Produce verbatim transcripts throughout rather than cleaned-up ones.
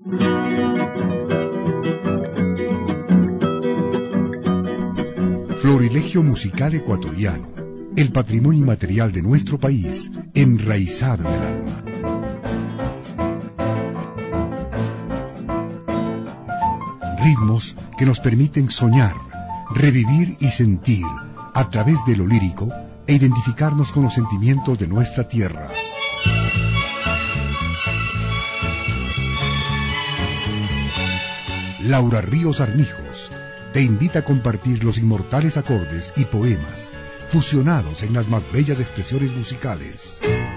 Florilegio musical ecuatoriano, el patrimonio inmaterial de nuestro país, enraizado en el alma. Ritmos que nos permiten soñar, revivir y sentir a través de lo lírico e identificarnos con los sentimientos de nuestra tierra. Laura Ríos Armijos te invita a compartir los inmortales acordes y poemas fusionados en las más bellas expresiones musicales.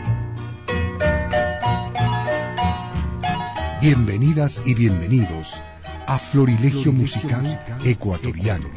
Bienvenidas y bienvenidos a Florilegio Musical Ecuatoriano.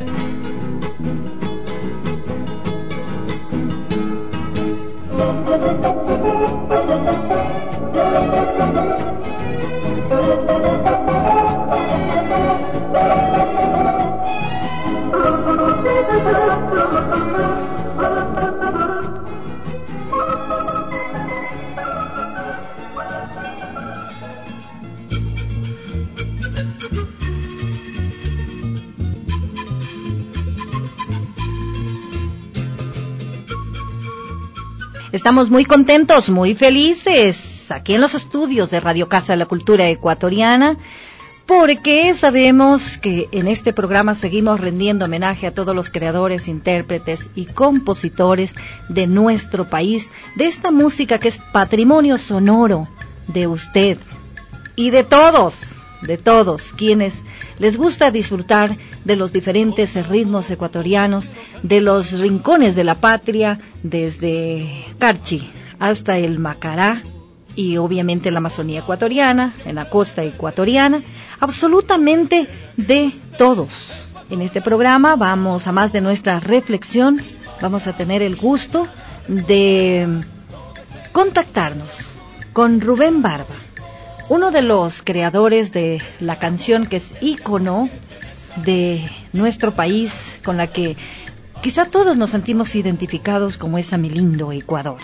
Estamos muy contentos, muy felices aquí en los estudios de Radio Casa de la Cultura Ecuatoriana, porque sabemos que en este programa seguimos rendiendo homenaje a todos los creadores, intérpretes y compositores de nuestro país, de esta música que es patrimonio sonoro de usted y de todos, de todos quienes les gusta disfrutar de los diferentes ritmos ecuatorianos, de los rincones de la patria, desde Carchi hasta el Macará y obviamente la Amazonía ecuatoriana, en la costa ecuatoriana, absolutamente de todos. En este programa vamos a más de nuestra reflexión, vamos a tener el gusto de contactarnos con Rubén Barba, uno de los creadores de la canción que es ícono de nuestro país, con la que quizá todos nos sentimos identificados, como es a mi lindo Ecuador.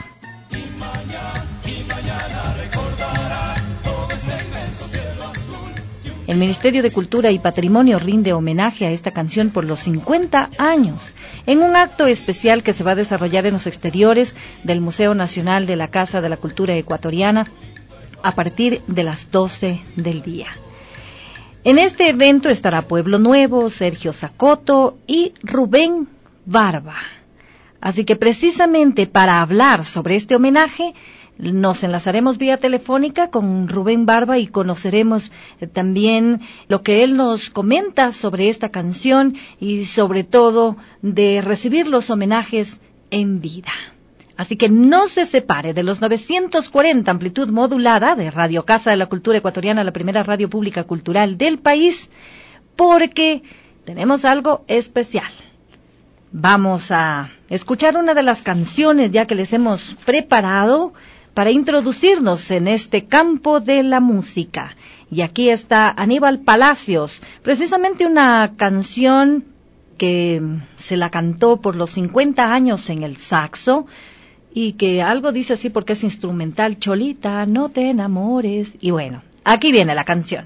El Ministerio de Cultura y Patrimonio rinde homenaje a esta canción por los cincuenta años, en un acto especial que se va a desarrollar en los exteriores del Museo Nacional de la Casa de la Cultura Ecuatoriana, a partir de las doce del día. En este evento estará Pueblo Nuevo, Sergio Zacoto y Rubén Barba. Así que precisamente para hablar sobre este homenaje, nos enlazaremos vía telefónica con Rubén Barba y conoceremos eh, también lo que él nos comenta sobre esta canción y sobre todo de recibir los homenajes en vida. Así que no se separe de los novecientos cuarenta amplitud modulada de Radio Casa de la Cultura Ecuatoriana, la primera radio pública cultural del país, porque tenemos algo especial. Vamos a escuchar una de las canciones ya que les hemos preparado para introducirnos en este campo de la música. Y aquí está Aníbal Palacios, precisamente una canción que se la cantó por los cincuenta años en el saxo, y que algo dice así porque es instrumental: Cholita, no te enamores. Y bueno, aquí viene la canción.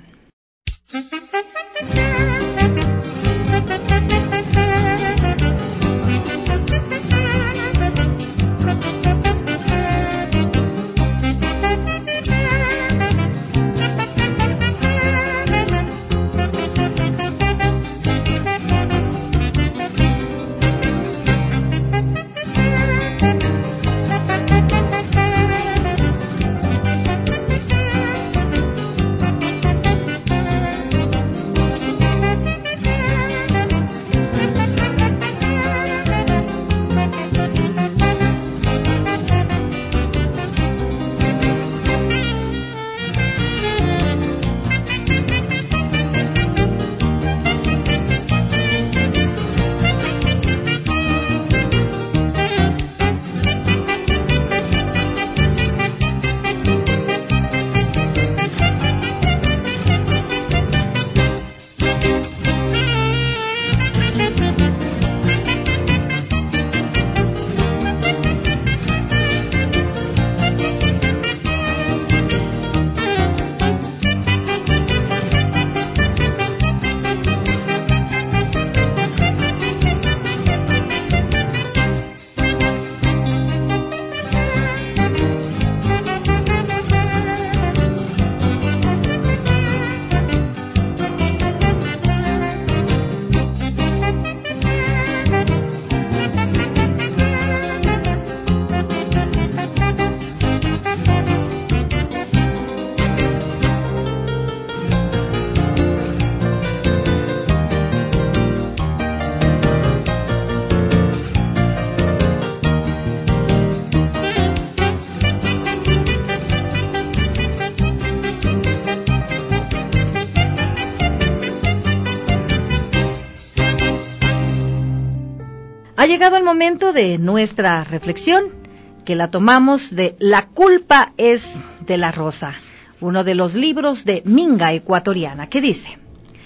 Ha llegado el momento de nuestra reflexión, que la tomamos de La culpa es de la rosa, uno de los libros de Minga Ecuatoriana, que dice: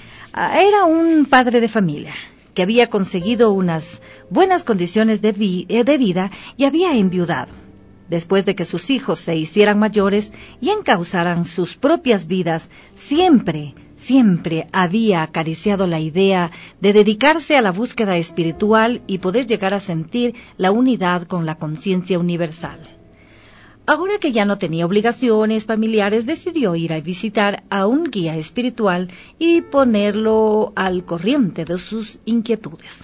era un padre de familia que había conseguido unas buenas condiciones de, vi- de vida y había enviudado. Después de que sus hijos se hicieran mayores y encauzaran sus propias vidas, siempre, siempre había acariciado la idea de dedicarse a la búsqueda espiritual y poder llegar a sentir la unidad con la conciencia universal. Ahora que ya no tenía obligaciones familiares, decidió ir a visitar a un guía espiritual y ponerlo al corriente de sus inquietudes.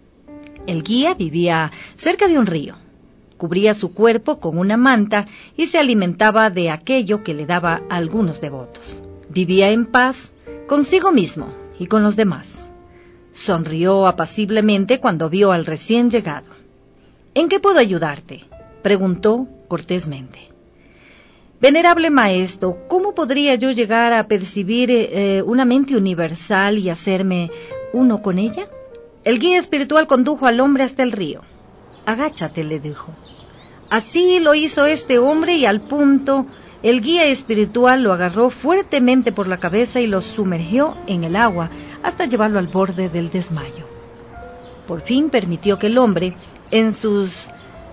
El guía vivía cerca de un río. Cubría su cuerpo con una manta y se alimentaba de aquello que le daba a algunos devotos. Vivía en paz consigo mismo y con los demás. Sonrió apaciblemente cuando vio al recién llegado. ¿En qué puedo ayudarte?, preguntó cortésmente. Venerable maestro, ¿cómo podría yo llegar a percibir eh, una mente universal y hacerme uno con ella? El guía espiritual condujo al hombre hasta el río. Agáchate, le dijo. Así lo hizo este hombre y al punto el guía espiritual lo agarró fuertemente por la cabeza y lo sumergió en el agua hasta llevarlo al borde del desmayo. Por fin permitió que el hombre, en sus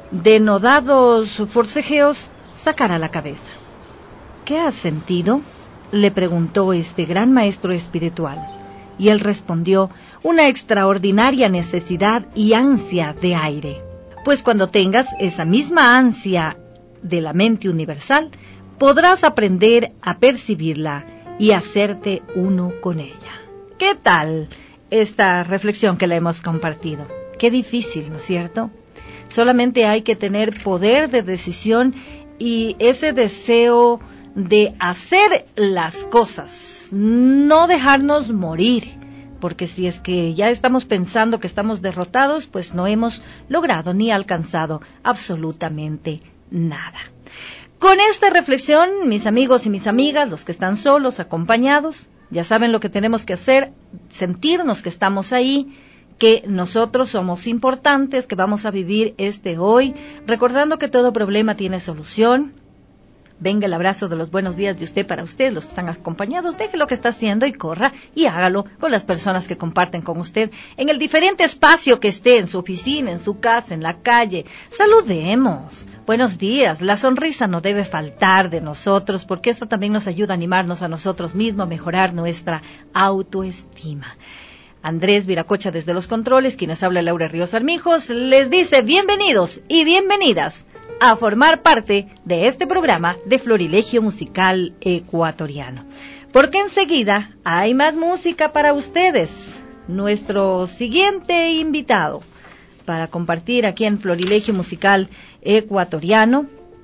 denodados forcejeos, sacara la cabeza. ¿Qué has sentido?, le preguntó este gran maestro espiritual, y él respondió: una extraordinaria necesidad y ansia de aire. Pues cuando tengas esa misma ansia de la mente universal, podrás aprender a percibirla y hacerte uno con ella. ¿Qué tal esta reflexión que la hemos compartido? Qué difícil, ¿no es cierto? Solamente hay que tener poder de decisión y ese deseo de hacer las cosas, no dejarnos morir. Porque si es que ya estamos pensando que estamos derrotados, pues no hemos logrado ni alcanzado absolutamente nada. Con esta reflexión, mis amigos y mis amigas, los que están solos, acompañados, ya saben lo que tenemos que hacer: sentirnos que estamos ahí, que nosotros somos importantes, que vamos a vivir este hoy, recordando que todo problema tiene solución. Venga el abrazo de los buenos días de usted para usted, los que están acompañados, deje lo que está haciendo y corra y hágalo con las personas que comparten con usted en el diferente espacio que esté, en su oficina, en su casa, en la calle. Saludemos. Buenos días. La sonrisa no debe faltar de nosotros, porque esto también nos ayuda a animarnos a nosotros mismos, a mejorar nuestra autoestima. Andrés Viracocha desde los controles, quienes habla Laura Ríos Armijos, les dice bienvenidos y bienvenidas a formar parte de este programa de Florilegio Musical Ecuatoriano. Porque enseguida hay más música para ustedes. Nuestro siguiente invitado para compartir aquí en Florilegio Musical Ecuatoriano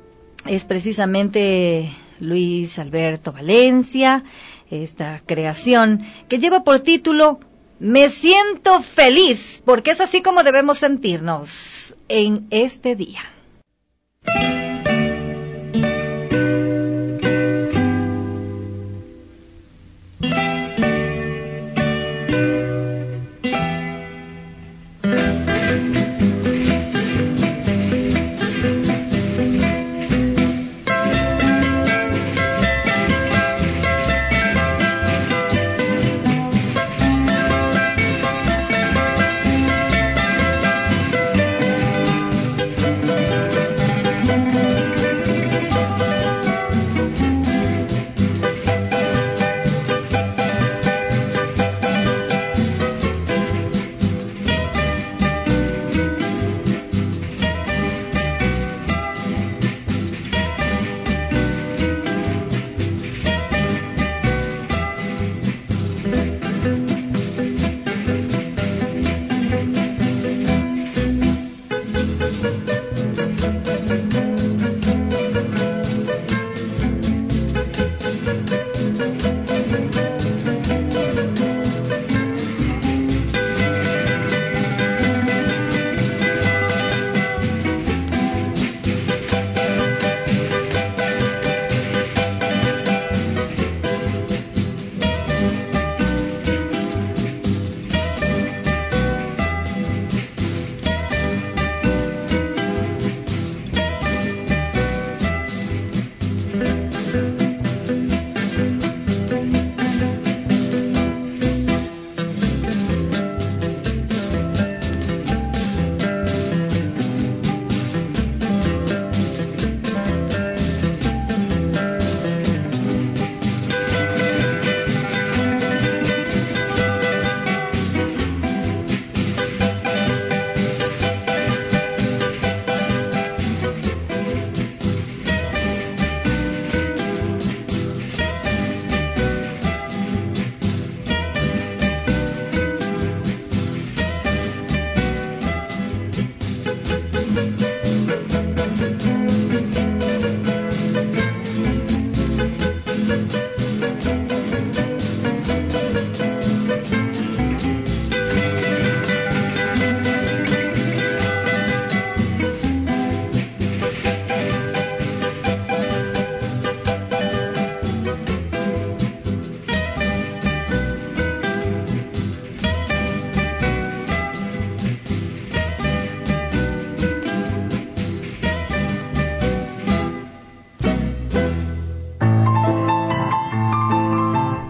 es precisamente Luis Alberto Valencia, esta creación que lleva por título Me siento feliz, porque es así como debemos sentirnos en este día.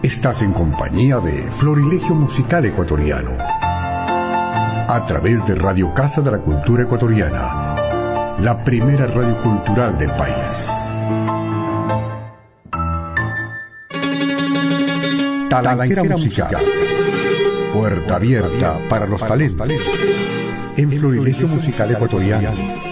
Estás en compañía de Florilegio Musical Ecuatoriano, a través de Radio Casa de la Cultura Ecuatoriana, la primera radio cultural del país. Talanquera Musical, puerta abierta para los talentos, en Florilegio Musical Ecuatoriano.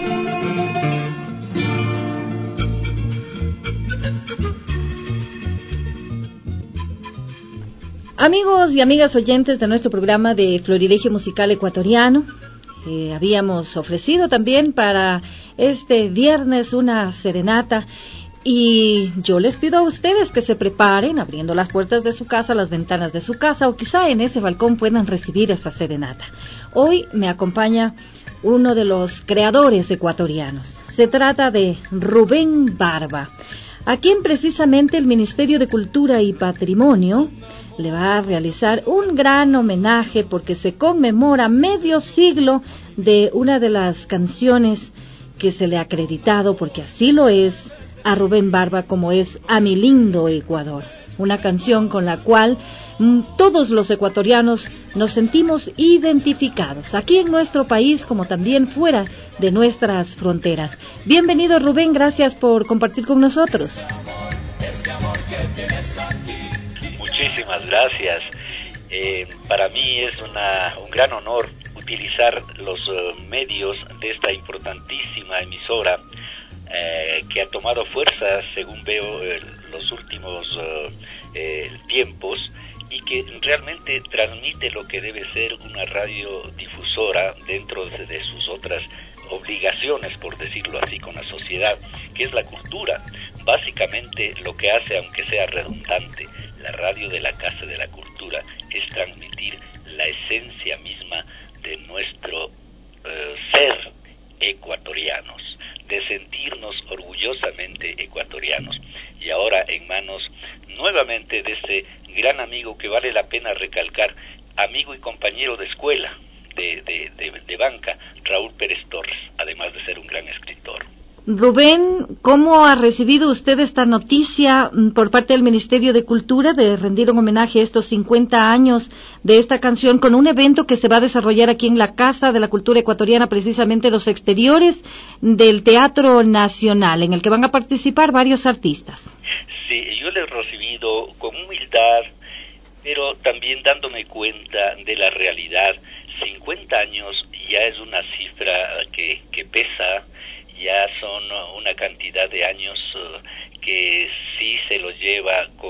Amigos y amigas oyentes de nuestro programa de Florilegio Musical Ecuatoriano, eh, habíamos ofrecido también para este viernes una serenata y yo les pido a ustedes que se preparen abriendo las puertas de su casa, las ventanas de su casa o quizá en ese balcón puedan recibir esa serenata. Hoy me acompaña uno de los creadores ecuatorianos. Se trata de Rubén Barba, a quien precisamente el Ministerio de Cultura y Patrimonio le va a realizar un gran homenaje porque se conmemora medio siglo de una de las canciones que se le ha acreditado, porque así lo es, a Rubén Barba, como es A mi lindo Ecuador, una canción con la cual mm, todos los ecuatorianos nos sentimos identificados, aquí en nuestro país como también fuera de nuestras fronteras. Bienvenido, Rubén, gracias por compartir con nosotros. Muchísimas gracias. Eh, para mí es una, un gran honor utilizar los uh, medios de esta importantísima emisora eh, que ha tomado fuerza, según veo, eh, los últimos uh, eh, tiempos, y que realmente transmite lo que debe ser una radiodifusora dentro de, de sus otras obligaciones, por decirlo así, con la sociedad, que es la cultura. Básicamente lo que hace, aunque sea redundante, la radio de la Casa de la Cultura es transmitir la esencia misma de nuestro eh, ser ecuatorianos, de sentirnos orgullosamente ecuatorianos. Y ahora en manos nuevamente de este gran amigo que vale la pena recalcar, amigo y compañero de escuela, de, de, de, de banca, Raúl Pérez Torres, además de ser un gran escritor. Rubén, ¿cómo ha recibido usted esta noticia por parte del Ministerio de Cultura de rendir un homenaje a estos cincuenta años de esta canción con un evento que se va a desarrollar aquí en la Casa de la Cultura Ecuatoriana, precisamente los exteriores del Teatro Nacional, en el que van a participar varios artistas? Sí, yo lo he recibido con humildad, pero también dándome cuenta de la realidad. cincuenta años ya es una cifra que, que pesa. Ya son una cantidad de años uh, que sí se lo lleva con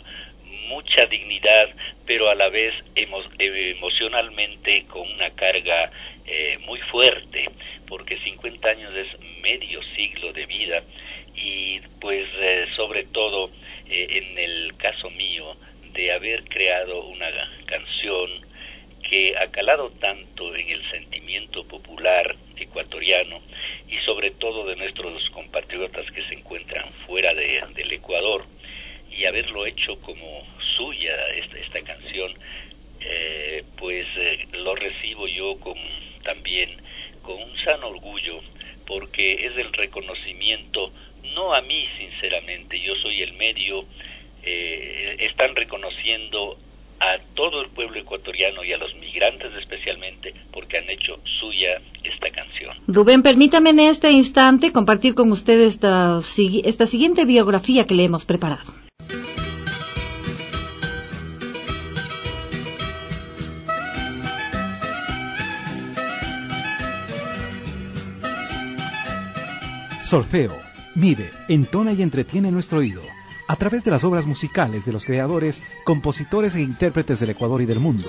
uh, mucha dignidad, pero a la vez emo- emocionalmente con una carga eh, muy fuerte, porque cincuenta años es medio siglo de vida y pues eh, sobre todo eh, en el caso mío de haber creado una canción que ha calado tanto en el sentimiento popular ecuatoriano y sobre todo de nuestros compatriotas que se encuentran fuera de, del Ecuador, y haberlo hecho como suya esta, esta canción, eh, pues eh, lo recibo yo con, también con un sano orgullo, porque es el reconocimiento, no a mí sinceramente, yo soy el medio, eh, están reconociendo a todo el pueblo ecuatoriano y a los migrantes especialmente, porque han hecho suya esta canción. Rubén, permítame en este instante compartir con usted esta, esta siguiente biografía que le hemos preparado. Solfeo mide, entona y entretiene nuestro oído a través de las obras musicales de los creadores, compositores e intérpretes del Ecuador y del mundo.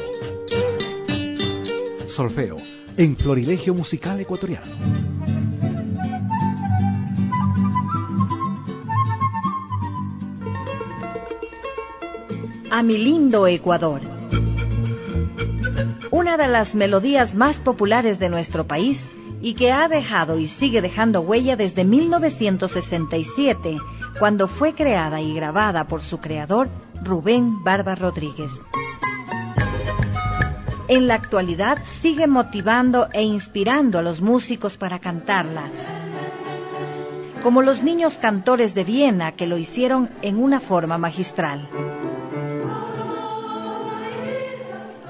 Solfeo, en Florilegio Musical Ecuatoriano. A mi lindo Ecuador. Una de las melodías más populares de nuestro país y que ha dejado y sigue dejando huella desde mil novecientos sesenta y siete, cuando fue creada y grabada por su creador, Rubén Barba Rodríguez. En la actualidad sigue motivando e inspirando a los músicos para cantarla, como los niños cantores de Viena que lo hicieron en una forma magistral.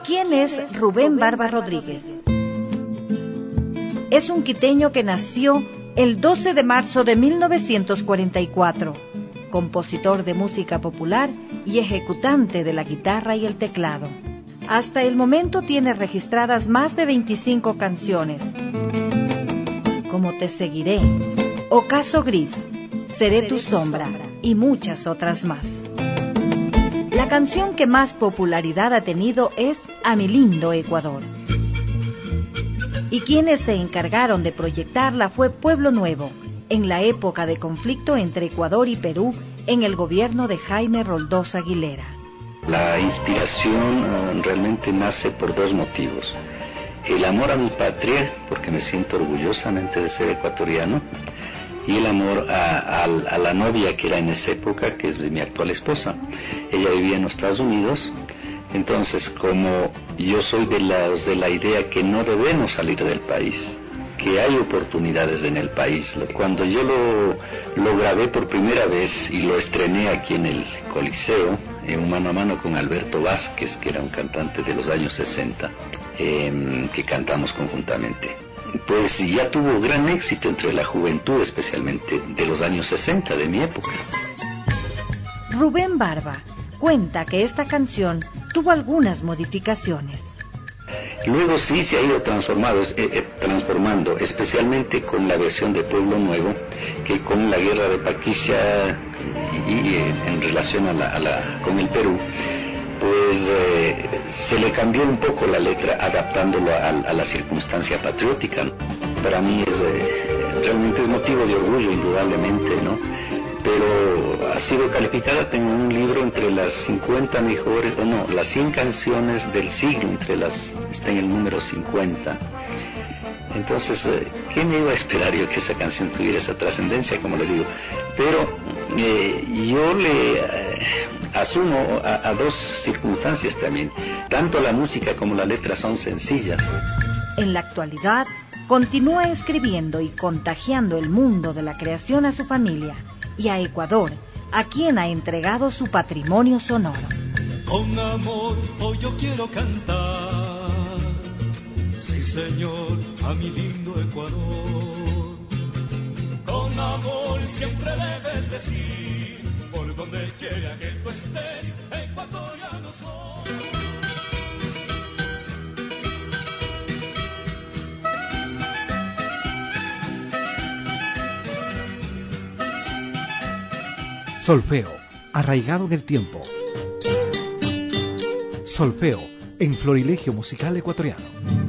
¿Quién es Rubén Barba Rodríguez? Es un quiteño que nació el doce de marzo de mil novecientos cuarenta y cuatro, compositor de música popular y ejecutante de la guitarra y el teclado. Hasta el momento tiene registradas más de veinticinco canciones, como Te Seguiré, Ocaso Gris, Seré tu sombra y muchas otras más. La canción que más popularidad ha tenido es A mi lindo Ecuador. Y quienes se encargaron de proyectarla fue Pueblo Nuevo, en la época de conflicto entre Ecuador y Perú, en el gobierno de Jaime Roldós Aguilera. La inspiración uh, realmente nace por dos motivos. El amor a mi patria, porque me siento orgullosamente de ser ecuatoriano, y el amor a, a, a la novia que era en esa época, que es mi actual esposa. Ella vivía en los Estados Unidos. Entonces, como yo soy de, las, de la idea que no debemos salir del país, que hay oportunidades en el país. Cuando yo lo, lo grabé por primera vez y lo estrené aquí en el Coliseo, en un mano a mano con Alberto Vázquez, que era un cantante de los años sesenta, eh, que cantamos conjuntamente, pues ya tuvo gran éxito entre la juventud, especialmente de los años sesenta, de mi época. Rubén Barba cuenta que esta canción tuvo algunas modificaciones. Luego sí se ha ido transformado, eh, eh, transformando, especialmente con la versión de Pueblo Nuevo, que con la guerra de Paquicha y, y eh, en relación a la, a la, con el Perú, pues eh, se le cambió un poco la letra, adaptándolo a, a la circunstancia patriótica. Para mí es eh, realmente es motivo de orgullo, indudablemente, ¿no? Pero ha sido calificada, tengo un libro entre las cincuenta mejores, o no, las cien canciones del siglo, entre las, está en el número cincuenta. Entonces, ¿qué me iba a esperar yo que esa canción tuviera esa trascendencia, como le digo? Pero eh, yo le eh, asumo a, a dos circunstancias también. Tanto la música como la letra son sencillas. En la actualidad, continúa escribiendo y contagiando el mundo de la creación a su familia y a Ecuador, a quien ha entregado su patrimonio sonoro. Con amor hoy yo quiero cantar, sí señor, a mi lindo Ecuador. Con amor siempre debes decir, por donde quiera que tú estés, ecuatoriano soy. Solfeo, arraigado en el tiempo. Solfeo, en Florilegio Musical Ecuatoriano.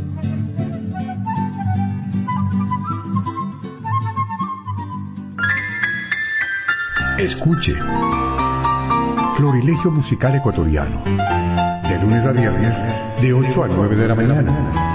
Escuche Florilegio Musical Ecuatoriano, de lunes a viernes, de ocho a nueve de la mañana.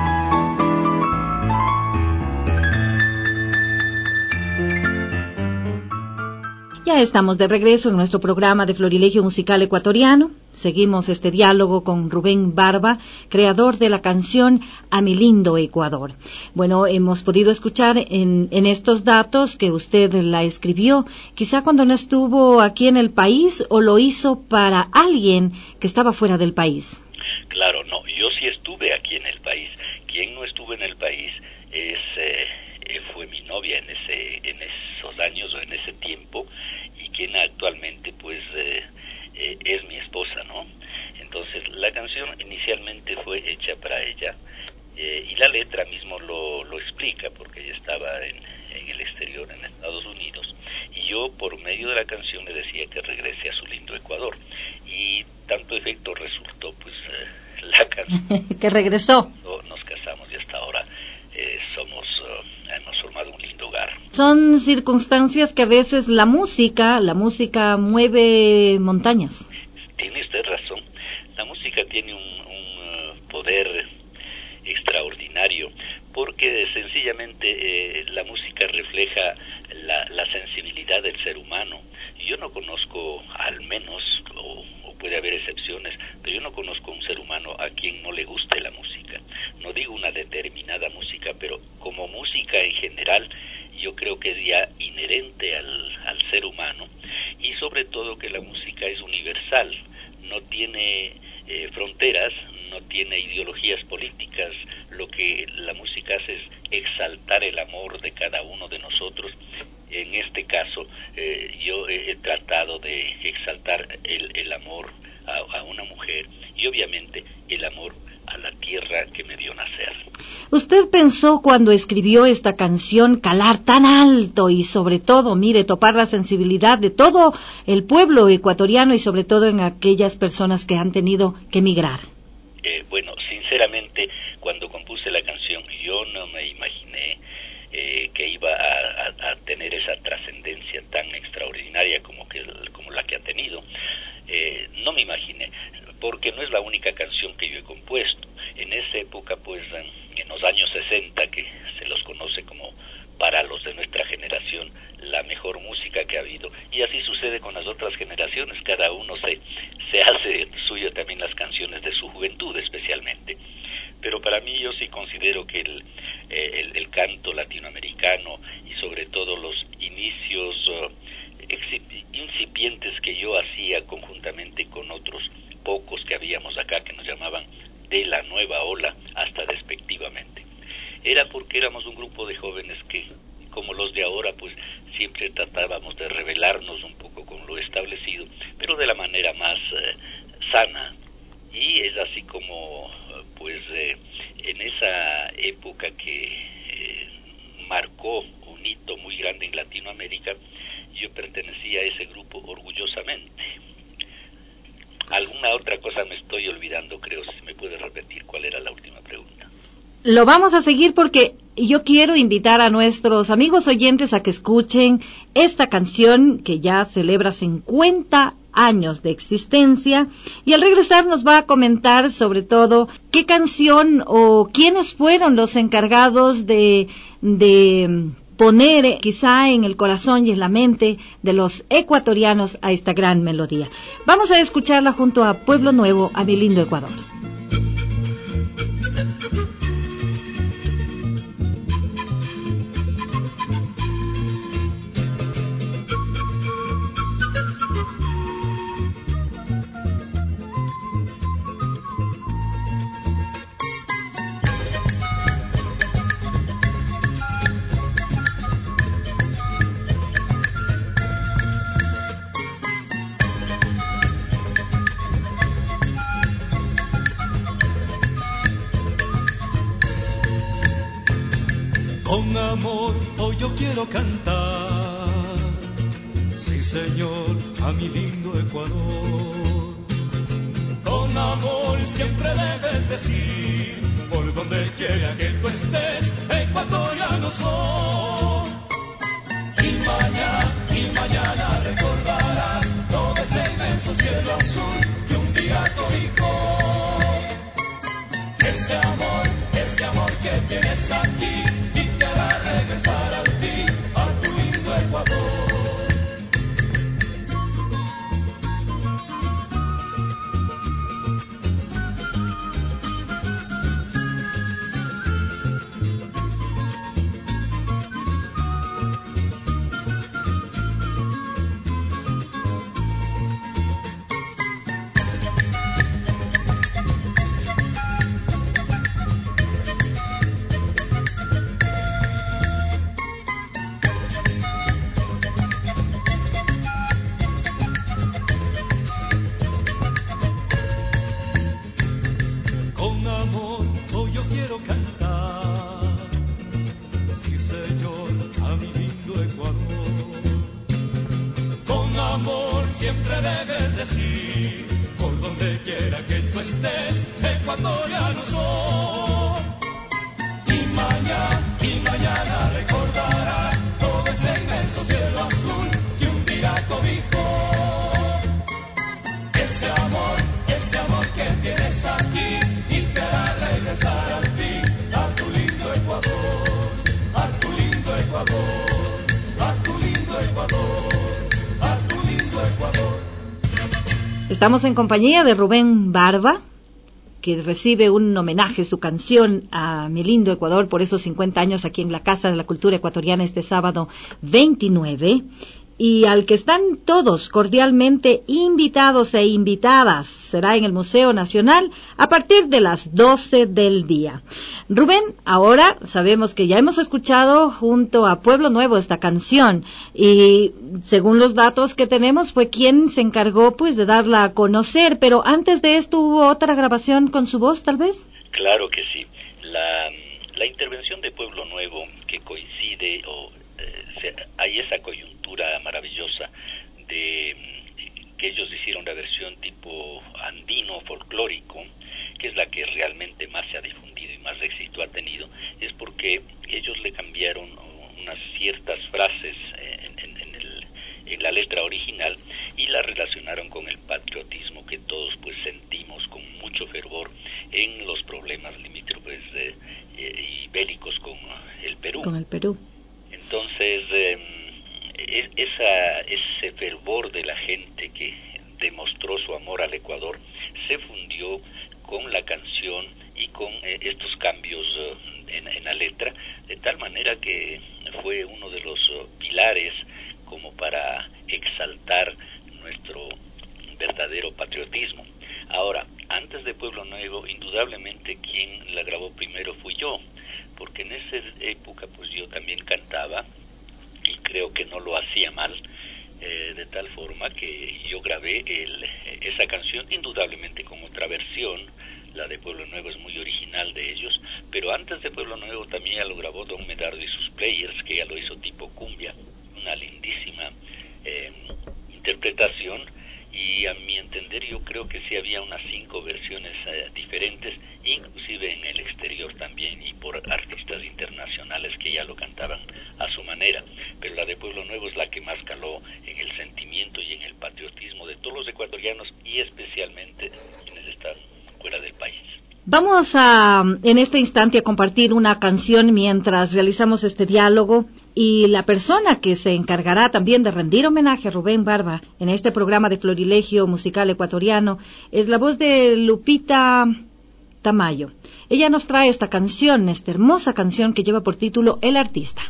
Ya estamos de regreso en nuestro programa de Florilegio Musical Ecuatoriano. Seguimos este diálogo con Rubén Barba, creador de la canción A mi lindo Ecuador. Bueno, hemos podido escuchar en, en estos datos que usted la escribió, quizá cuando no estuvo aquí en el país, o lo hizo para alguien que estaba fuera del país. Claro, no, yo sí estuve aquí en el país. Quien no estuvo en el país es eh, fue mi novia en ese en esos años o en ese tiempo, y quien actualmente pues eh, eh, es mi esposa, ¿no? Entonces la canción inicialmente fue hecha para ella, eh, y la letra mismo lo, lo explica, porque ella estaba en, en el exterior, en Estados Unidos, y yo por medio de la canción le decía que regrese a su lindo Ecuador, y tanto efecto resultó pues eh, la canción que regresó. Nos casamos y hasta ahora eh, somos uh, hemos formado un lindo hogar. Son circunstancias que a veces la música, la música mueve montañas. Tiene usted razón. La música tiene un, un uh, poder extraordinario, porque sencillamente eh, la música refleja la, la sensibilidad del ser humano. Yo no conozco, al menos, o, o puede haber excepciones, pero yo no conozco un ser humano a quien no le guste la música. No digo una determinada música, pero como música en general, yo creo que es ya inherente al, al ser humano, y sobre todo que la música es universal, no tiene eh, fronteras, no tiene ideologías políticas, lo que la música hace es exaltar el amor de cada uno de nosotros. En este caso, eh, yo he, he tratado de exaltar el, el amor a, a una mujer y obviamente el amor a la tierra que me vio nacer. ¿Usted pensó cuando escribió esta canción calar tan alto y sobre todo, mire, topar la sensibilidad de todo el pueblo ecuatoriano y sobre todo en aquellas personas que han tenido que emigrar? Eh, bueno, sinceramente, cuando compuse la canción, yo no me imaginé eh, que iba a, a, a tener esa trascendencia tan extraordinaria como, que, como la que ha tenido. Eh, no me imaginé, porque no es la única canción que yo he compuesto. En esa época, pues, en los años sesenta, que se los conoce como, para los de nuestra generación, la mejor música que ha habido, y así sucede con las otras generaciones, cada uno se, se hace suyo también las canciones de su juventud especialmente. Pero para mí yo sí considero que el, el, el canto latinoamericano y sobre todo los inicios uh, incipientes que yo hacía conjuntamente con otros pocos que habíamos acá, que nos llamaban de la nueva ola, hasta despectivamente, era porque éramos un grupo de jóvenes que, como los de ahora, pues siempre tratábamos de rebelarnos un poco con lo establecido, pero de la manera más eh, sana. Y es así como, pues, eh, en esa época que eh, marcó un hito muy grande en Latinoamérica, yo pertenecía a ese grupo orgullosamente. Alguna otra cosa me estoy olvidando, creo. Si me puede repetir cuál era la última pregunta. Lo vamos a seguir porque yo quiero invitar a nuestros amigos oyentes a que escuchen esta canción que ya celebra cincuenta años de existencia, y al regresar nos va a comentar sobre todo qué canción o quiénes fueron los encargados de, de poner quizá en el corazón y en la mente de los ecuatorianos a esta gran melodía. Vamos a escucharla junto a Pueblo Nuevo, a mi lindo Ecuador. Con amor hoy yo quiero cantar, sí señor, a mi lindo Ecuador. Con amor siempre debes decir, por donde quiera que tú estés, ecuatoriano soy. Y mañana, y mañana recordarás todo ese inmenso cielo azul que un día cobijó. Ese amor, ese amor que tienes aquí, regresar al fin a tu lindo Ecuador. Siempre debes decir, por donde quiera que tú estés, ecuatoriano soy. Y mañana, y mañana recordarás todo ese inmenso cielo azul que un día cobijó. Ese amor, ese amor que tienes aquí y te hará regresar al fin a tu lindo Ecuador, a tu lindo Ecuador, a tu lindo Ecuador. Estamos en compañía de Rubén Barba, que recibe un homenaje, su canción a mi lindo Ecuador por esos cincuenta años aquí en la Casa de la Cultura Ecuatoriana este sábado veintinueve. y al que están todos cordialmente invitados e invitadas. Será en el Museo Nacional a partir de las doce del día. Rubén, ahora sabemos que ya hemos escuchado junto a Pueblo Nuevo esta canción y según los datos que tenemos fue quien se encargó pues de darla a conocer, pero antes de esto hubo otra grabación con su voz, tal vez. Claro que sí. La, la intervención de Pueblo Nuevo que coincide o eh, se, hay esa coyuntura maravillosa de que ellos hicieron la versión tipo andino folclórico, que es la que realmente más se ha difundido y más éxito ha tenido, es porque ellos le cambiaron unas ciertas frases en, en, en, el, en la letra original y la relacionaron con el patriotismo que todos pues sentimos con mucho fervor en los problemas limítrofes eh, eh, y bélicos con el Perú. Con el Perú. Entonces, eh, esa, ese fervor de la gente que demostró su amor al Ecuador se fundió con la canción y con eh, estos cambios eh, en, en la letra, de tal manera que fue uno de los uh, pilares como para exaltar nuestro verdadero patriotismo. Ahora, antes de Pueblo Nuevo, indudablemente quien la grabó primero fui yo, porque en esa época pues yo también cantaba y creo que no lo hacía mal, eh, de tal forma que yo grabé el, esa canción indudablemente con otra versión. La de Pueblo Nuevo es muy original de ellos, pero antes de Pueblo Nuevo también ya lo grabó Don Medardo y sus Players, que ya lo hizo tipo cumbia, una lindísima eh, interpretación, y a mi entender yo creo que sí había unas cinco versiones eh, diferentes, inclusive en el exterior también, y por artistas internacionales que ya lo cantaban a su manera, pero la de Pueblo Nuevo es la que más caló en el sentimiento y en el patriotismo de todos los ecuatorianos y especialmente quienes están fuera del país. Vamos a, en este instante, a compartir una canción mientras realizamos este diálogo, y la persona que se encargará también de rendir homenaje a Rubén Barba en este programa de Florilegio Musical Ecuatoriano es la voz de Lupita Tamayo. Ella nos trae esta canción, esta hermosa canción que lleva por título El Artista.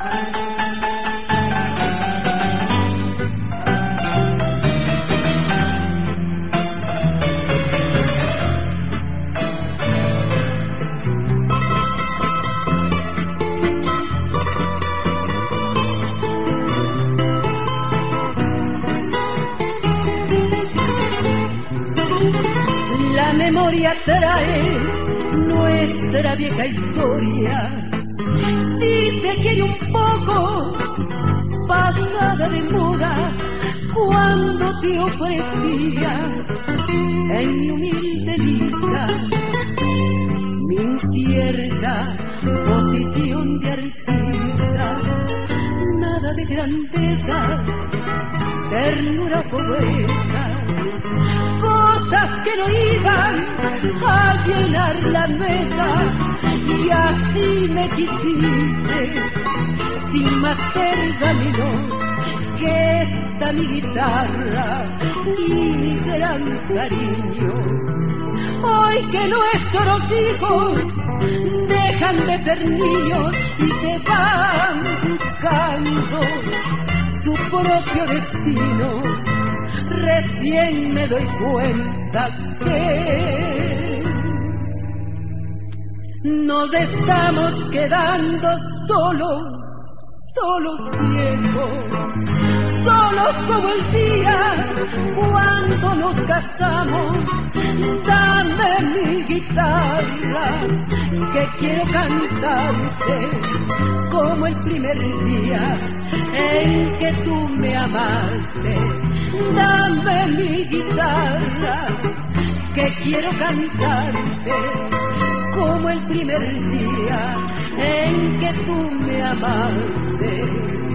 La memoria trae nuestra vieja historia, si se quiere un poco pasada de moda, cuando te ofrecía en mi humilde lista mi incierta posición de artista, nada de grandeza, ternura, pobreza, cosas que no iban a llenar la mesa, y así me quisiste, sin más pergaminos que esta mi guitarra y mi gran cariño. Hoy que nuestros hijos dejan de ser niños y se van buscando su propio destino, recién me doy cuenta que nos estamos quedando solos, solos viejos, solos como el día cuando nos casamos. Dame mi guitarra, que quiero cantarte como el primer día en que tú me amaste. Dame mi guitarra, que quiero cantarte como el primer día en que tú me amaste.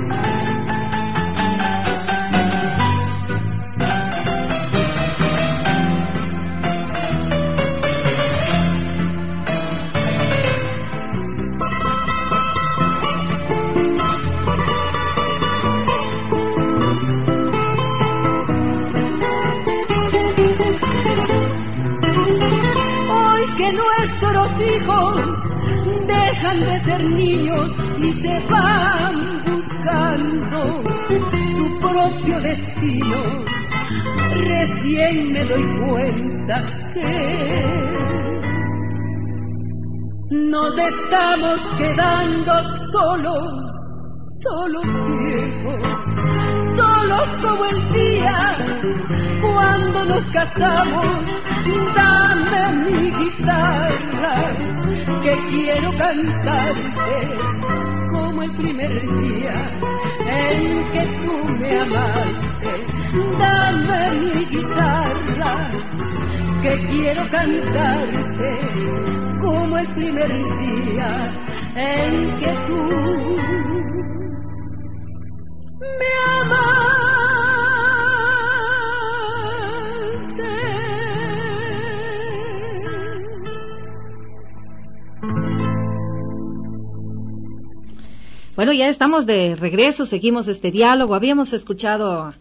Que nuestros hijos dejan de ser niños y se van buscando su propio destino, recién me doy cuenta que nos estamos quedando solos, solos viejos, solos como el día cuando nos casamos. Dame mi guitarra, que quiero cantarte como el primer día en que tú me amaste. Dame mi guitarra, que quiero cantarte como el primer día en que tú me amaste. Bueno, ya estamos de regreso, seguimos este diálogo. Habíamos escuchado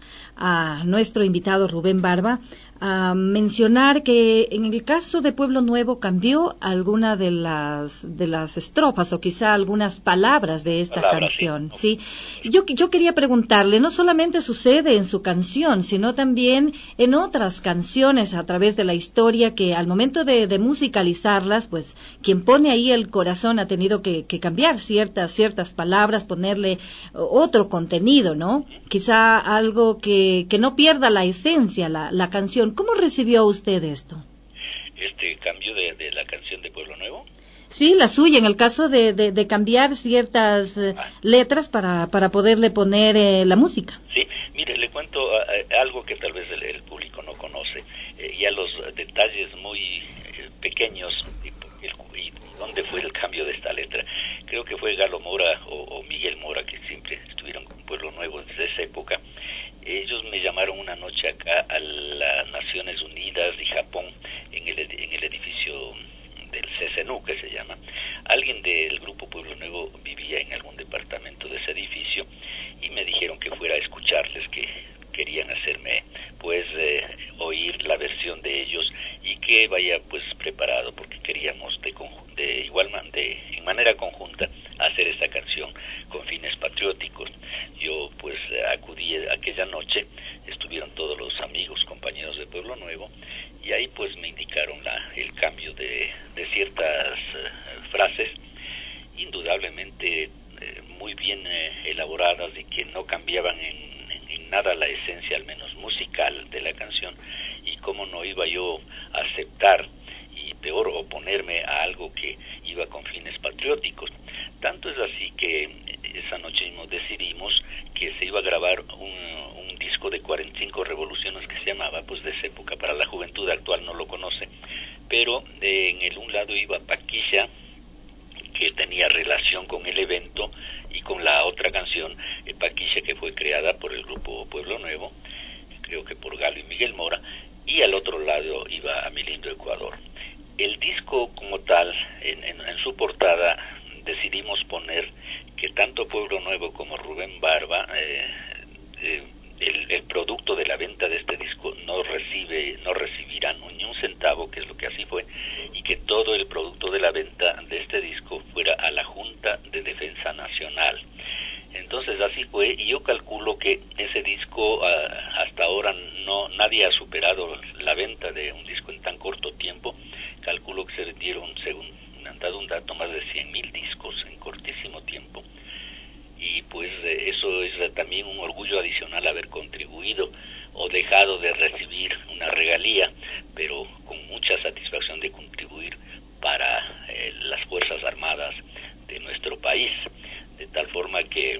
a nuestro invitado Rubén Barba a mencionar que en el caso de Pueblo Nuevo cambió alguna de las de las estrofas o quizá algunas palabras de esta palabras, canción. Sí. Sí, yo yo quería preguntarle, no solamente sucede en su canción, sino también en otras canciones a través de la historia que al momento de, de musicalizarlas, pues quien pone ahí el corazón ha tenido que, que cambiar ciertas ciertas palabras, ponerle otro contenido, ¿no? Quizá algo que que no pierda la esencia, la la canción. ¿Cómo recibió usted esto? Este cambio de, de la canción de Pueblo Nuevo. Sí, la suya, en el caso de, de, de cambiar ciertas eh, ah. letras para, para poderle poner eh, la música. Sí, mire, le cuento uh, algo que tal vez el, el público no conoce, eh, ya los detalles muy eh, pequeños y, y, y dónde fue el cambio de esta letra. Creo que fue Galo Mora o, o Miguel Mora, que siempre estuvieron con Pueblo Nuevo desde esa época. Ellos me llamaron una noche acá a las Naciones Unidas y Japón, en el, en el edificio del C C N U, que se llama. Alguien del grupo Pueblo Nuevo vivía en algún departamento de ese edificio y me dijeron que fuera a escucharles, que querían hacerme pues eh, oír la versión de ellos y que vaya pues preparado, porque queríamos de, de igual man, de en manera conjunta hacer esta canción con fines patrióticos. Yo pues acudí aquella noche, estuvieron todos los amigos, compañeros de Pueblo Nuevo, y ahí pues me indicaron la, el cambio de, de ciertas uh, frases, indudablemente eh, muy bien eh, elaboradas y que no cambiaban en, en, en nada la esencia, al menos musical, de la canción, y cómo no iba yo a aceptar y peor oponerme a algo que iba con fines patrióticos. Tanto es así que esa noche mismo decidimos que se iba a grabar un, un disco de cuarenta y cinco revoluciones que se llamaba, pues de esa época, para la juventud actual no lo conoce, pero eh, en el un lado iba Paquilla, que tenía relación con el evento, y con la otra canción, eh, Paquilla, que fue creada por el grupo Pueblo Nuevo, creo que por Galo y Miguel Mora, y al otro lado iba A Mi Lindo Ecuador. El disco como tal, en, en, en su portada, decidimos poner que tanto Pueblo Nuevo como Rubén Barba, eh, eh, el, el producto de la venta de este disco no recibe, no recibirán ni un centavo, que es lo que así fue, y que todo el producto de la venta de este disco fuera a la Junta de Defensa Nacional. Entonces así fue, y yo calculo que ese disco uh, hasta ahora no nadie ha superado la venta de un disco en tan corto tiempo. Calculo que se vendieron, según me han dado un dato, más de cien mil discos en cortísimo tiempo. Y pues eh, eso es eh, también un orgullo adicional haber contribuido o dejado de recibir una regalía, pero con mucha satisfacción de contribuir para eh, las Fuerzas Armadas de nuestro país, de tal forma que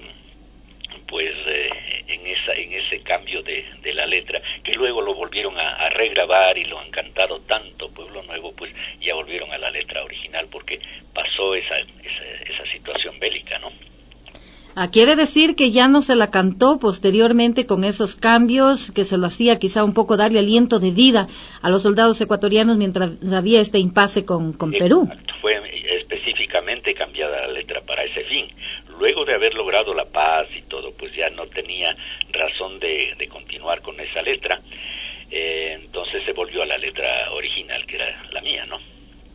pues eh, en esa en ese cambio de, de la letra, que luego lo volvieron a, a regrabar y lo han cantado tanto Pueblo Nuevo, pues ya volvieron a la letra original, porque pasó esa esa, esa situación bélica, ¿no? Ah, quiere decir que ya no se la cantó posteriormente con esos cambios, que se lo hacía quizá un poco darle aliento de vida a los soldados ecuatorianos mientras había este impasse con, con Perú. Fue específicamente cambiada la letra para ese fin. Luego de haber logrado la paz y todo, pues ya no tenía razón de, de continuar con esa letra. Eh, entonces se volvió a la letra original, que era la mía, ¿no?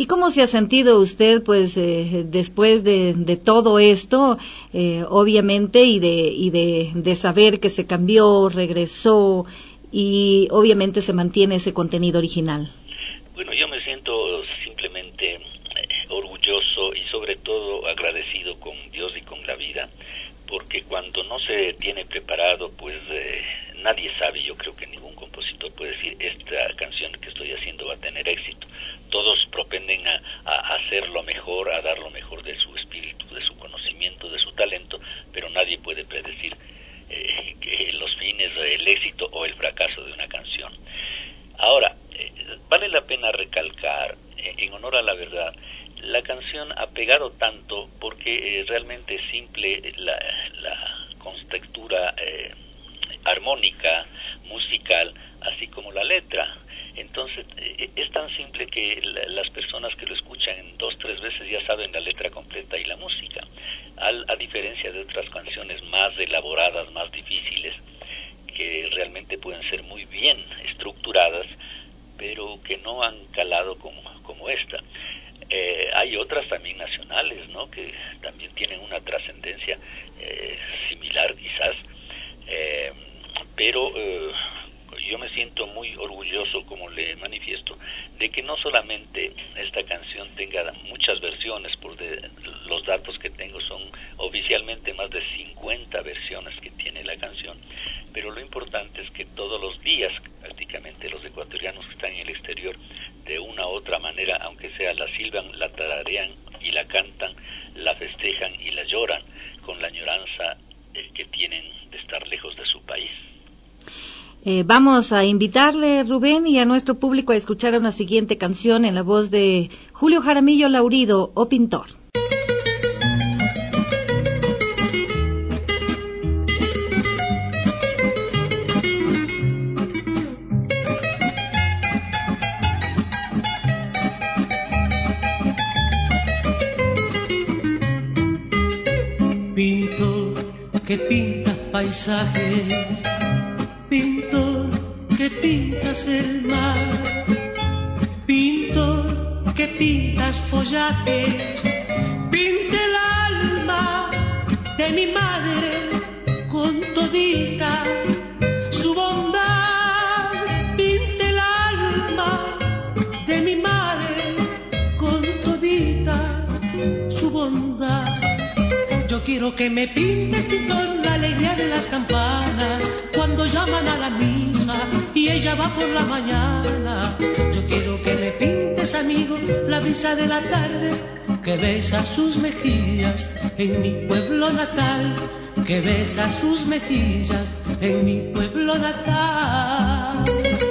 ¿Y cómo se ha sentido usted, pues, eh, después de, de todo esto, eh, obviamente, y de y de, de saber que se cambió, regresó y obviamente se mantiene ese contenido original? Bueno, yo me siento simplemente eh, orgulloso y sobre todo agradecido con Dios y con la vida, porque cuando no se tiene preparado, pues eh, nadie sabe. Yo creo que ningún compositor puede decir esta canción que estoy haciendo va a tener éxito. Todos propenden a, a hacer lo mejor, a dar lo mejor de su espíritu, de su conocimiento, de su talento, pero nadie puede predecir eh, que los fines, el éxito o el fracaso de una canción. Ahora, eh, vale la pena recalcar, eh, en honor a la verdad, la canción ha pegado tanto porque eh, realmente es simple la, la contextura eh, armónica, musical, así como la letra. Entonces, eh, es tan simple que la, las personas que lo escuchan en dos, tres veces ya saben la letra completa y la música. Al, a diferencia de otras canciones más elaboradas, más difíciles, que realmente pueden ser muy bien estructuradas, pero que no han calado como, como esta. Eh, hay otras también nacionales, ¿no?, que también tienen una trascendencia eh, similar quizás, eh, pero eh, yo me siento muy orgulloso, como le manifiesto, de que no solamente esta canción tenga muchas versiones, por de, los datos que tengo son oficialmente más de cincuenta versiones que tiene la canción, pero lo importante es que todos los días prácticamente los ecuatorianos que están en el exterior, de una u otra manera, aunque sea la silban, la tararean y la cantan, la festejan y la lloran con la añoranza eh, que tienen de estar lejos de su país. Eh, vamos a invitarle, Rubén, y a nuestro público a escuchar una siguiente canción en la voz de Julio Jaramillo Laurido, O Pintor. Pintor que pintas paisajes, pintor que pintas el mar, pintor que pintas follajes, pinta el alma de mi madre con todita su bondad, pinta el alma de mi madre con todita su bondad. Yo quiero que me pintes, pintor, la alegría de las campanas cuando llaman a la misa y ella va por la mañana. Yo quiero que me pintes, amigo, la brisa de la tarde que besa sus mejillas en mi pueblo natal, que besa sus mejillas en mi pueblo natal.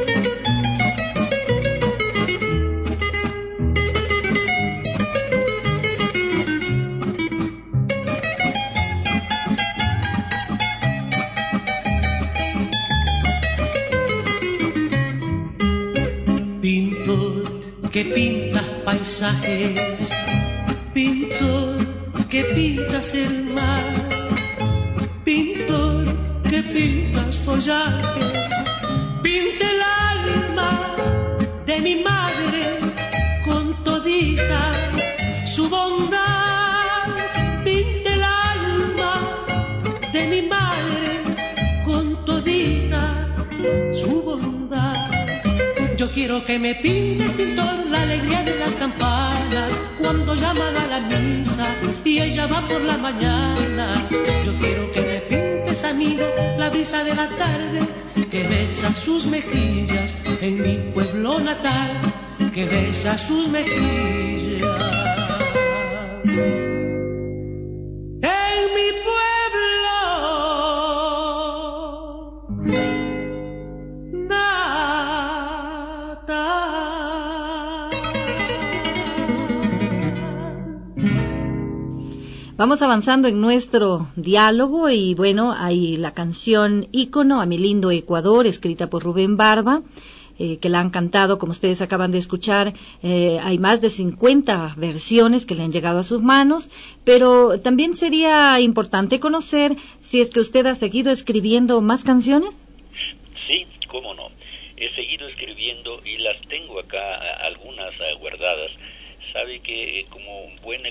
Que pintas paisajes, pintor que pintas el mar, pintor que pintas follajes, pinta el alma de mi madre con todita su bondad, pinta el alma de mi madre con todita su bondad. Yo quiero que me pintes, pintor, la alegría de las campanas cuando llaman a la misa y ella va por la mañana. Yo quiero que me pintes, amigo, la brisa de la tarde que besa sus mejillas en mi pueblo natal, que besa sus mejillas en mi pueblo natal. Vamos avanzando en nuestro diálogo y bueno, hay la canción ícono A mi lindo Ecuador, escrita por Rubén Barba, eh, que la han cantado, como ustedes acaban de escuchar. Eh, hay más de cincuenta versiones que le han llegado a sus manos, pero también sería importante conocer si es que usted ha seguido escribiendo más canciones. Sí, cómo no. He seguido escribiendo y las tengo acá, algunas uh, guardadas.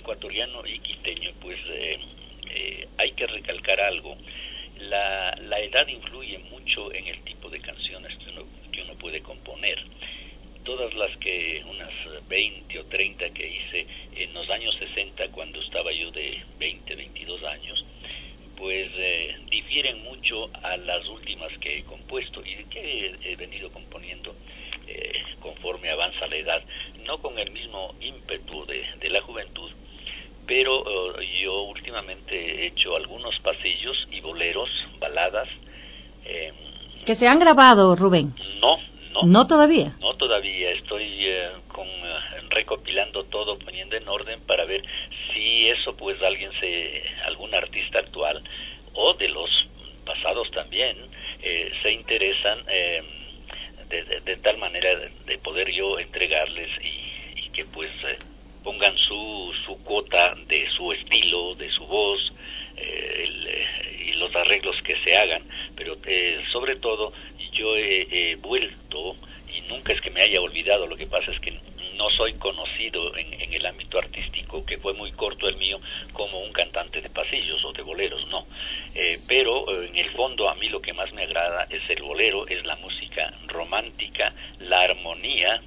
ecuatoriano y quiteño, pues eh, eh, hay que recalcar algo. La, la edad influye mucho en el tipo de canciones que uno, que uno puede componer. Todas las que, unas veinte o treinta que hice en los años sesenta, cuando estaba yo de veinte, veintidós años, pues eh, difieren mucho a las últimas que he compuesto y que he, he venido componiendo eh, conforme avanza la edad, no con el mismo ímpetu de, de la juventud, pero uh, yo últimamente he hecho algunos pasillos y boleros, baladas. Eh, ¿Que se han grabado, Rubén? No, no. ¿No todavía? No todavía, estoy eh, con, uh, recopilando todo, poniendo en orden para ver si eso pues alguien se, algún artista actual o de los pasados también eh, se interesan eh, de, de, de tal manera de poder yo entregarles y, y que pues eh, pongan su, su cuota de su estilo, de su voz eh, el, eh, y los arreglos que se hagan, pero eh, sobre todo yo he, he vuelto, y nunca es que me haya olvidado, lo que pasa es que no soy conocido en, en el ámbito artístico, que fue muy corto el mío, como un cantante de pasillos o de boleros, no. Eh, pero eh, en el fondo a mí lo que más me agrada es el bolero, es la música romántica, la armonía,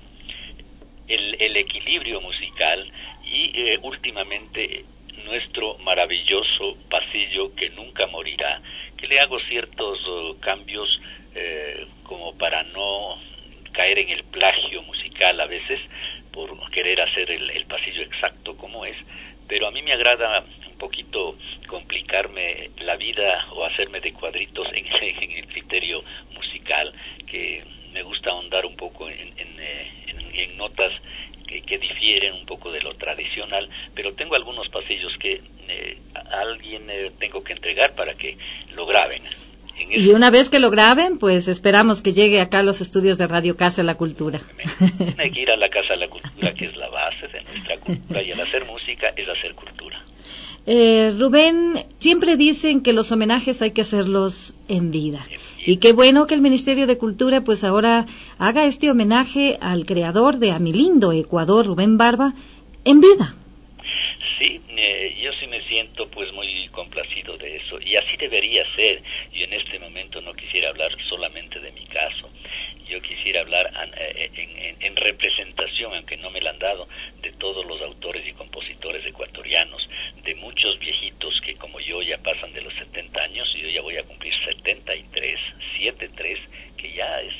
el, el equilibrio musical y eh, últimamente nuestro maravilloso pasillo que nunca morirá, que le hago ciertos uh, cambios eh, como para no caer en el plagio musical a veces, por querer hacer el, el pasillo exacto como es, pero a mí me agrada un poquito complicarme la vida o hacerme de cuadritos en, en el criterio musical, que me gusta ahondar un poco en, en, en, en notas que, que difieren un poco de lo tradicional, pero tengo algunos pasillos que eh, a alguien eh, tengo que entregar para que lo graben. Y una vez que lo graben, pues esperamos que llegue acá a los estudios de Radio Casa de la Cultura. Tiene que ir a la Casa de la Cultura, que es la base de nuestra cultura, y al hacer música es hacer cultura. Eh, Rubén, siempre dicen que los homenajes hay que hacerlos en vida. En vida. Y qué bueno que el Ministerio de Cultura pues ahora haga este homenaje al creador de A Mi Lindo Ecuador, Rubén Barba, en vida. Sí, eh, yo sí me siento pues muy complacido de eso, y así debería ser. Yo en este momento no quisiera hablar solamente de mi caso, yo quisiera hablar en, en, en representación, aunque no me la han dado, de todos los autores y compositores ecuatorianos, de muchos viejitos que como yo ya pasan de los setenta años, y yo ya voy a cumplir setenta y tres, setenta y tres, que ya es,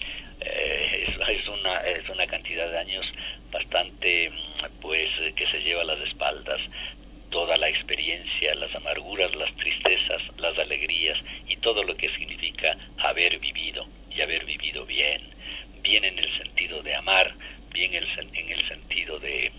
eh, es, es, una, es una cantidad de años bastante, pues, que se lleva a las espaldas toda la experiencia, las amarguras, las tristezas, las alegrías y todo lo que significa haber vivido y haber vivido bien, bien en el sentido de amar, bien en el, en el sentido de,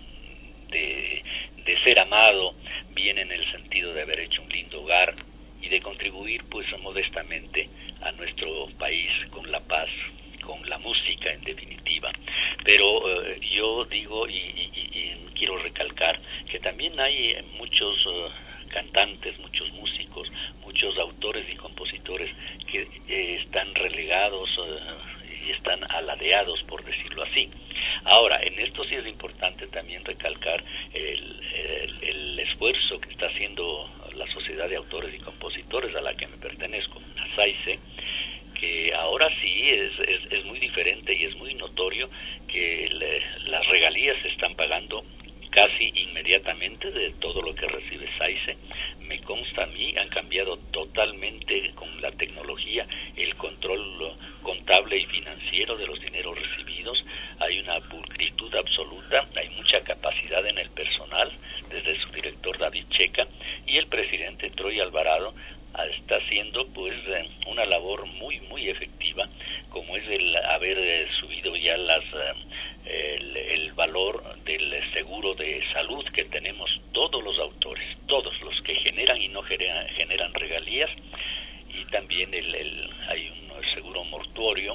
de, de ser amado, bien en el sentido de haber hecho un lindo hogar y de contribuir pues modestamente a nuestro país con la paz, con la música en definitiva. Pero eh, yo digo y, y, y quiero recalcar que también hay muchos uh, cantantes, muchos músicos, muchos autores y compositores que eh, están relegados uh, y están aladeados, por decirlo así. Ahora, en esto sí es importante también recalcar el, el, el esfuerzo que está haciendo la Sociedad de Autores y Compositores, a la que me pertenezco, a SAICE, que ahora sí es, es, es muy diferente y es muy notorio que le, las regalías se están pagando casi inmediatamente de todo lo que recibe SAICE. Me consta a mí, han cambiado totalmente con la tecnología el control contable y financiero de los dineros recibidos. Hay una pulcritud absoluta, hay mucha capacidad en el personal, desde su director David Checa y el presidente Troy Alvarado está haciendo pues una labor muy muy efectiva, como es el haber eh, subido ya las eh, el, el valor del seguro de salud que tenemos todos los autores, todos los que generan y no generan, generan regalías, y también el, el hay un seguro mortuorio,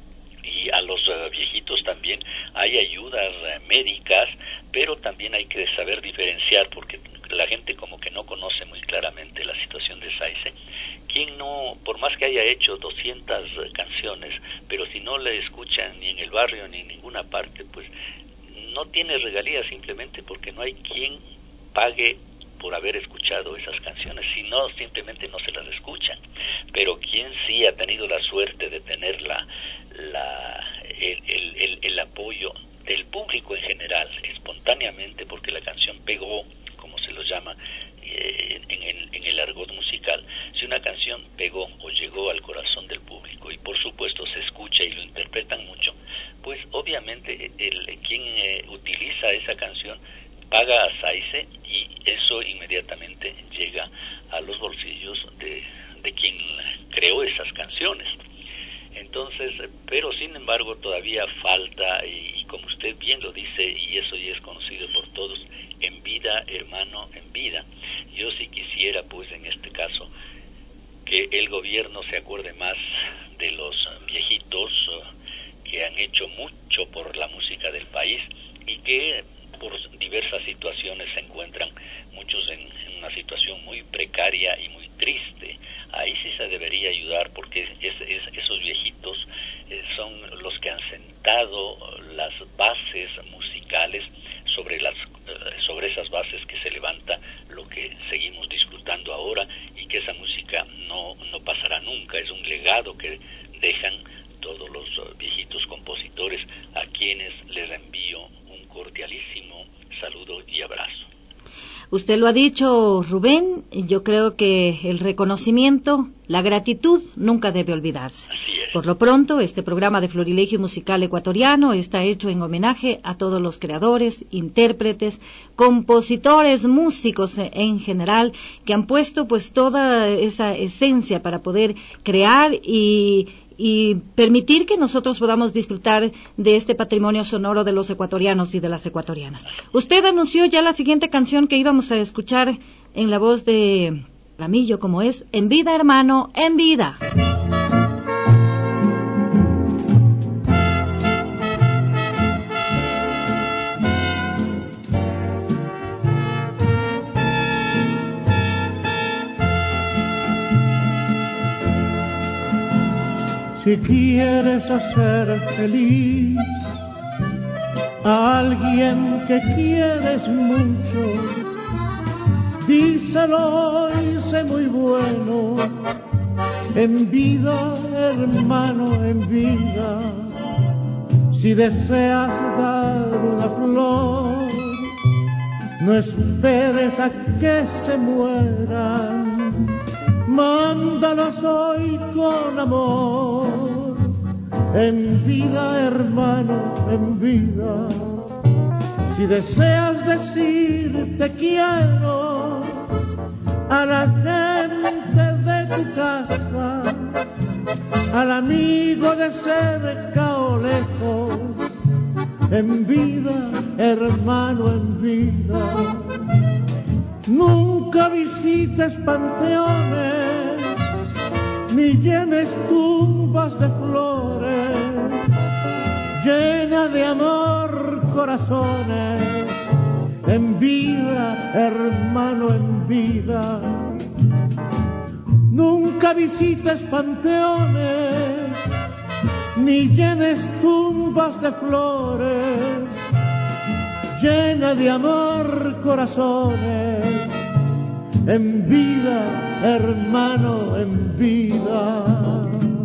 y a los uh, viejitos también hay ayudas uh, médicas, pero también hay que saber diferenciar, porque la gente como que no conoce muy claramente la situación de SAICE. Quien no, por más que haya hecho doscientas uh, canciones, pero si no le escuchan ni en el barrio ni en ninguna parte, pues no tiene regalías, simplemente porque no hay quien pague por haber escuchado esas canciones, si no, simplemente no se las escuchan. Pero quien sí ha tenido la suerte de tener la, la, el, el, el, el apoyo del público en general, espontáneamente, porque la canción pegó, como se lo llama eh, en, el, en el argot musical, si una canción pegó o llegó al corazón del público y por supuesto se escucha y lo interpretan mucho, pues obviamente el, quien eh, utiliza esa canción paga a SAICE y eso inmediatamente llega a los bolsillos de, de quien creó esas canciones. Entonces, pero sin embargo todavía falta, y, y como usted bien lo dice, y eso ya es conocido por todos, en vida, hermano, en vida. Yo sí quisiera, pues en este caso, que el gobierno se acuerde más de los viejitos uh, que han hecho mucho por la música del país y que por diversas situaciones se encuentran muchos en, en una situación muy precaria y muy triste. Ahí sí se debería ayudar porque es, es, esos viejitos eh, son los que han sentado las bases musicales sobre las eh, sobre esas bases que se levanta lo que seguimos disfrutando ahora y que esa música no, no pasará nunca. Es un legado que dejan todos los uh, viejitos compositores a quienes les envío un cordialísimo saludo y abrazo. Usted lo ha dicho, Rubén, yo creo que el reconocimiento, la gratitud nunca debe olvidarse. Por lo pronto, este programa de Florilegio Musical Ecuatoriano está hecho en homenaje a todos los creadores, intérpretes, compositores, músicos en general, que han puesto pues toda esa esencia para poder crear y y permitir que nosotros podamos disfrutar de este patrimonio sonoro de los ecuatorianos y de las ecuatorianas. Usted anunció ya la siguiente canción que íbamos a escuchar en la voz de Ramillo, como es En Vida, Hermano, en Vida. Si quieres hacer feliz a alguien que quieres mucho, díselo hoy, sé muy bueno, en vida, hermano, en vida. Si deseas dar una flor, no esperes a que se mueran, mándalos hoy con amor, en vida, hermano, en vida. Si deseas decir te quiero a la gente de tu casa, al amigo de cerca o lejos, en vida, hermano, en vida. Nunca visites panteones, ni llenes tumbas de flores, llena de amor corazones, en vida, hermano, en vida. Nunca visites panteones, ni llenes tumbas de flores, llena de amor corazones, en vida, hermano, en vida.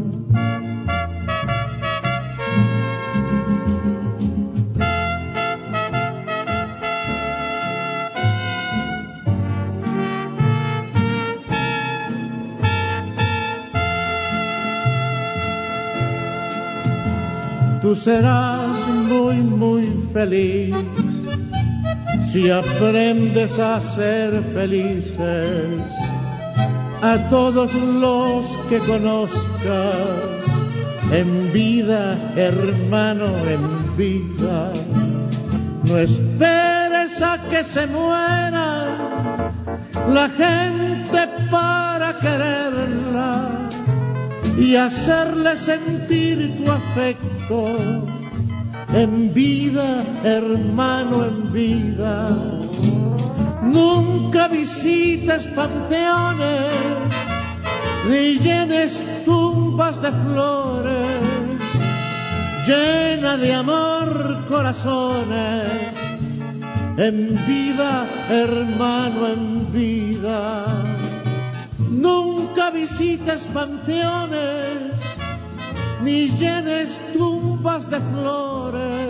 Tú serás muy, muy feliz si aprendes a ser felices a todos los que conozcas, en vida, hermano, en vida. No esperes a que se muera la gente para quererla y hacerle sentir tu afecto, en vida, hermano, en vida. Nunca visites panteones, ni llenes tumbas de flores, llena de amor corazones, en vida, hermano, en vida. Nunca visites panteones, ni llenes tumbas de flores.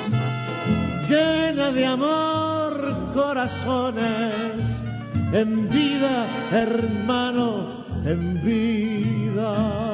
Llena de amor corazones, en vida, hermano, en vida.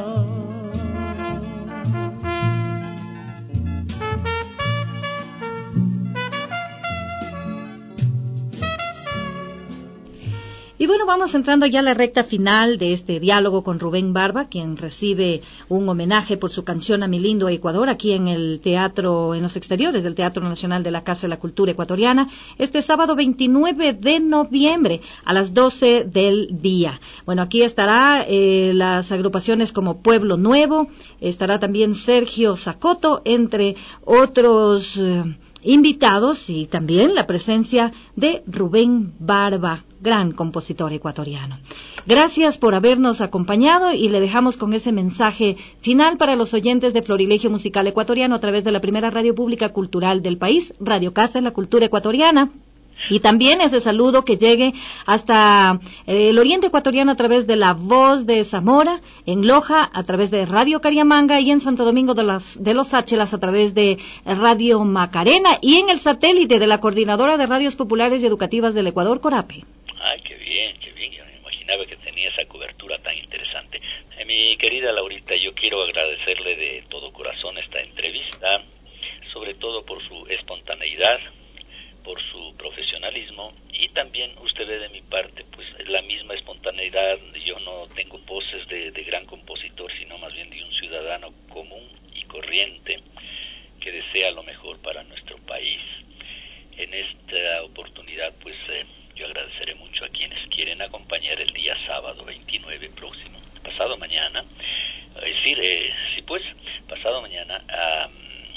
Y bueno, vamos entrando ya a la recta final de este diálogo con Rubén Barba, quien recibe un homenaje por su canción A mi lindo Ecuador aquí en el teatro, en los exteriores del Teatro Nacional de la Casa de la Cultura Ecuatoriana, este sábado veintinueve de noviembre a las doce del día. Bueno, aquí estará eh, las agrupaciones como Pueblo Nuevo, estará también Sergio Zacoto, entre otros eh, invitados, y también la presencia de Rubén Barba, gran compositor ecuatoriano. Gracias por habernos acompañado y le dejamos con ese mensaje final para los oyentes de Florilegio Musical Ecuatoriano a través de la primera radio pública cultural del país, Radio Casa de la Cultura Ecuatoriana. Y también ese saludo que llegue hasta el oriente ecuatoriano a través de La Voz de Zamora, en Loja a través de Radio Cariamanga y en Santo Domingo de, las, de los Áchelas a través de Radio Macarena y en el satélite de la Coordinadora de Radios Populares y Educativas del Ecuador, Corape. Ay, qué bien, qué bien. Yo me imaginaba que tenía esa cobertura tan interesante. Eh, mi querida Laurita, yo quiero agradecerle de todo corazón esta entrevista, sobre todo por su espontaneidad, por su profesionalismo, y también usted ve de mi parte pues la misma espontaneidad. Yo no tengo poses de, de gran compositor, sino más bien de un ciudadano común y corriente que desea lo mejor para nuestro país. En esta oportunidad pues eh, yo agradeceré mucho a quienes quieren acompañar el día sábado veintinueve próximo, pasado mañana, es decir, eh, sí pues, pasado mañana a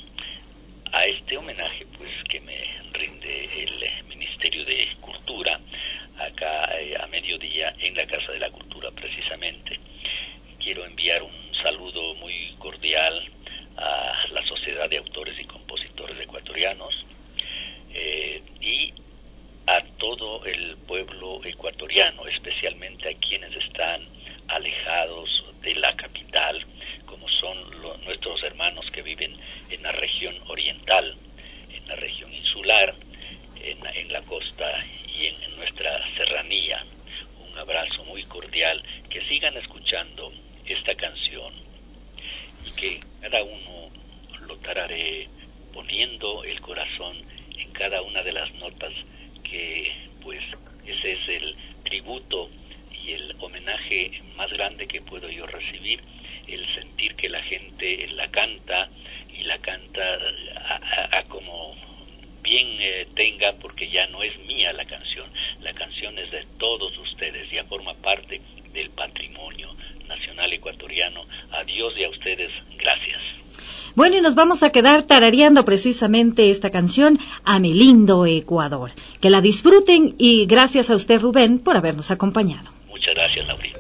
a este homenaje pues que me rinde el Ministerio de Cultura acá eh, a mediodía en la Casa de la Cultura precisamente. Quiero enviar un saludo muy cordial a la Sociedad de Autores y Compositores Ecuatorianos eh, y a todo el pueblo ecuatoriano, especialmente a quienes están alejados de la capital, como son lo, nuestros hermanos que viven en la región oriental, en la región insular, en, en la costa y en, en nuestra serranía. Un abrazo muy cordial, que sigan escuchando esta canción y que cada uno lo tararee poniendo el corazón en cada una de las notas, que pues ese es el tributo y el homenaje más grande que puedo yo recibir, el sentir que la gente la canta y la canta a, a, a como bien eh, tenga, porque ya no es mía la canción, la canción es de todos ustedes, ya forma parte del patrimonio nacional ecuatoriano. A Dios y a ustedes, gracias. Bueno, y nos vamos a quedar tarareando precisamente esta canción, A mi lindo Ecuador. Que la disfruten y gracias a usted, Rubén, por habernos acompañado. Muchas gracias, Laurita.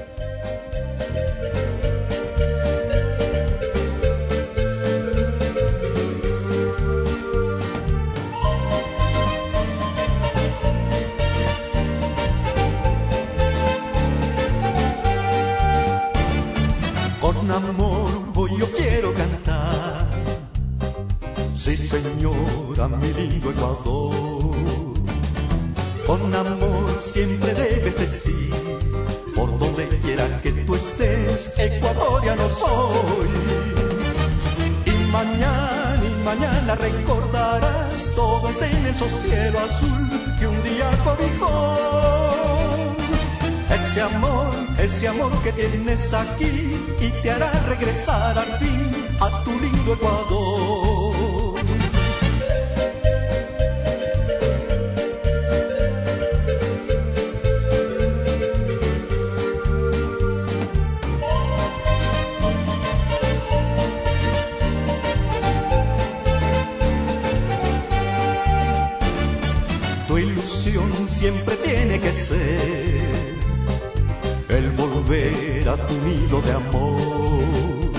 Con amor hoy yo quiero cantar, sí señora, mi lindo Ecuador. Con amor siempre debes decir, por donde quiera que tú estés, ecuatoriano soy. Y mañana y mañana recordarás todo ese inmenso cielo azul que un día cobijó. Ese amor, ese amor que tienes aquí y te hará regresar al fin a tu lindo Ecuador. Tu ilusión siempre tiene que ser el volver a tu nido de amor,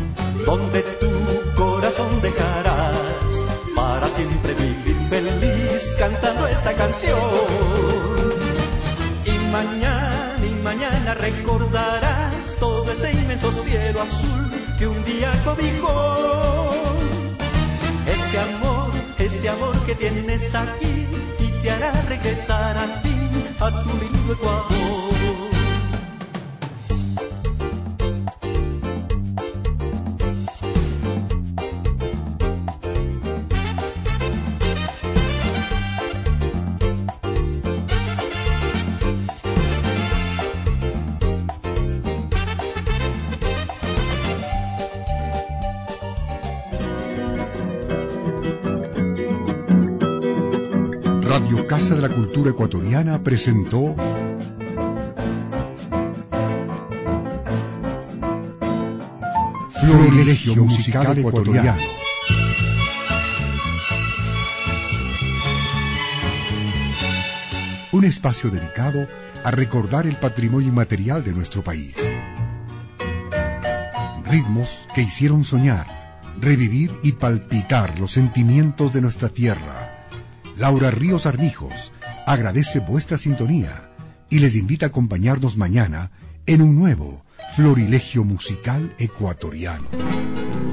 donde tu corazón dejarás para siempre vivir feliz. feliz cantando esta canción. Y mañana, y mañana recordarás todo ese inmenso cielo azul que un día cobijó. Ese amor, ese amor que tienes aquí y te hará regresar al fin a tu lindo Ecuador. Radio Casa de la Cultura Ecuatoriana presentó Florilegio Musical Ecuatoriano. Un espacio dedicado a recordar el patrimonio inmaterial de nuestro país. Ritmos que hicieron soñar, revivir y palpitar los sentimientos de nuestra tierra. Laura Ríos Armijos agradece vuestra sintonía y les invita a acompañarnos mañana en un nuevo Florilegio Musical Ecuatoriano.